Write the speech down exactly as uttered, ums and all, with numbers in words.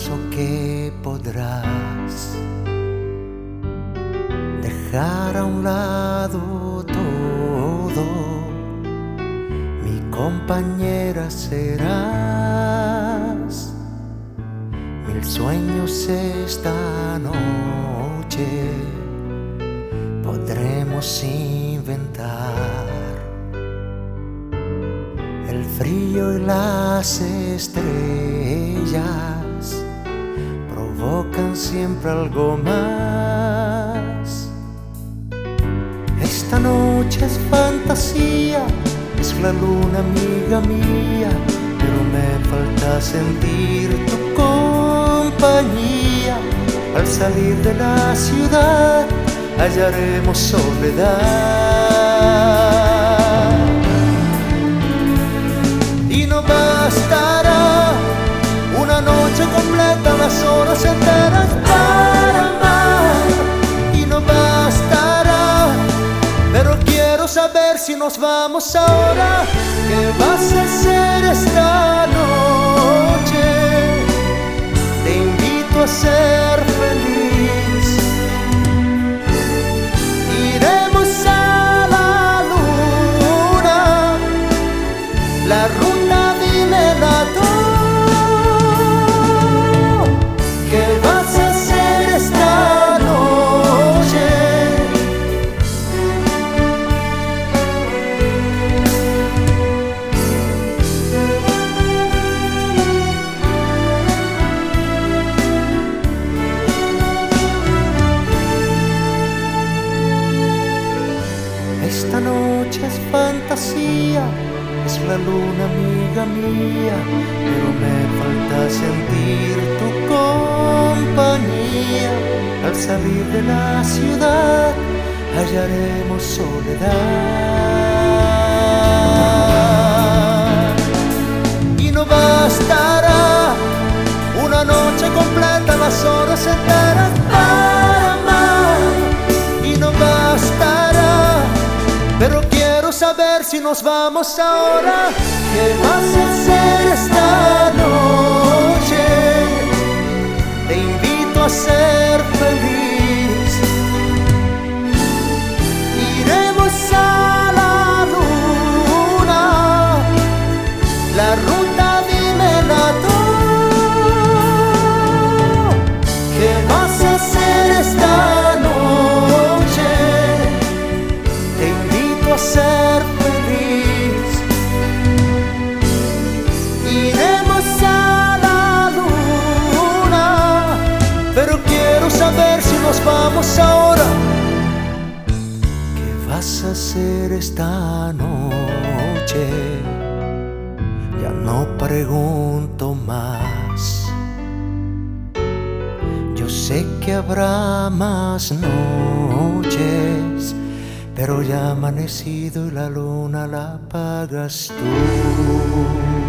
pienso que podrás dejar a un lado todo. Mi compañera serás. Mil sueños esta noche podremos inventar. El frío y las estrellas provocan siempre algo más. Esta noche es fantasía, es la luna amiga mía, pero me falta sentir tu compañía. Al salir de la ciudad hallaremos soledad. Y no bastará una noche completa, las horas enteras para amar. Y no bastará, pero quiero saber si nos vamos ahora. ¿Qué vas a hacer esta noche? Te invito a ser feliz. Iremos a la luna, la ruta dímela tú. ¿Qué vas a hacer esta noche? Esta noche es fantasía, es la luna amiga mía, pero me falta sentir tu compañía. Al salir de la ciudad hallaremos soledad. Y no bastará una noche completa, las horas enteras para amar. Y no bastará, pero quiero saber si nos vamos ahora. ¿Qué vas a hacer esta noche? Te invito a ser feliz. Iremos a la luna, la ruta dímela tú. ¿Qué vas a hacer esta noche? Te invito a ser feliz. Iremos a la luna, pero quiero saber si nos vamos ahora. ¿Qué vas a hacer esta noche? Ya no pregunto más. Yo sé que habrá más noches, pero ya ha amanecido y la luna la apagas tú.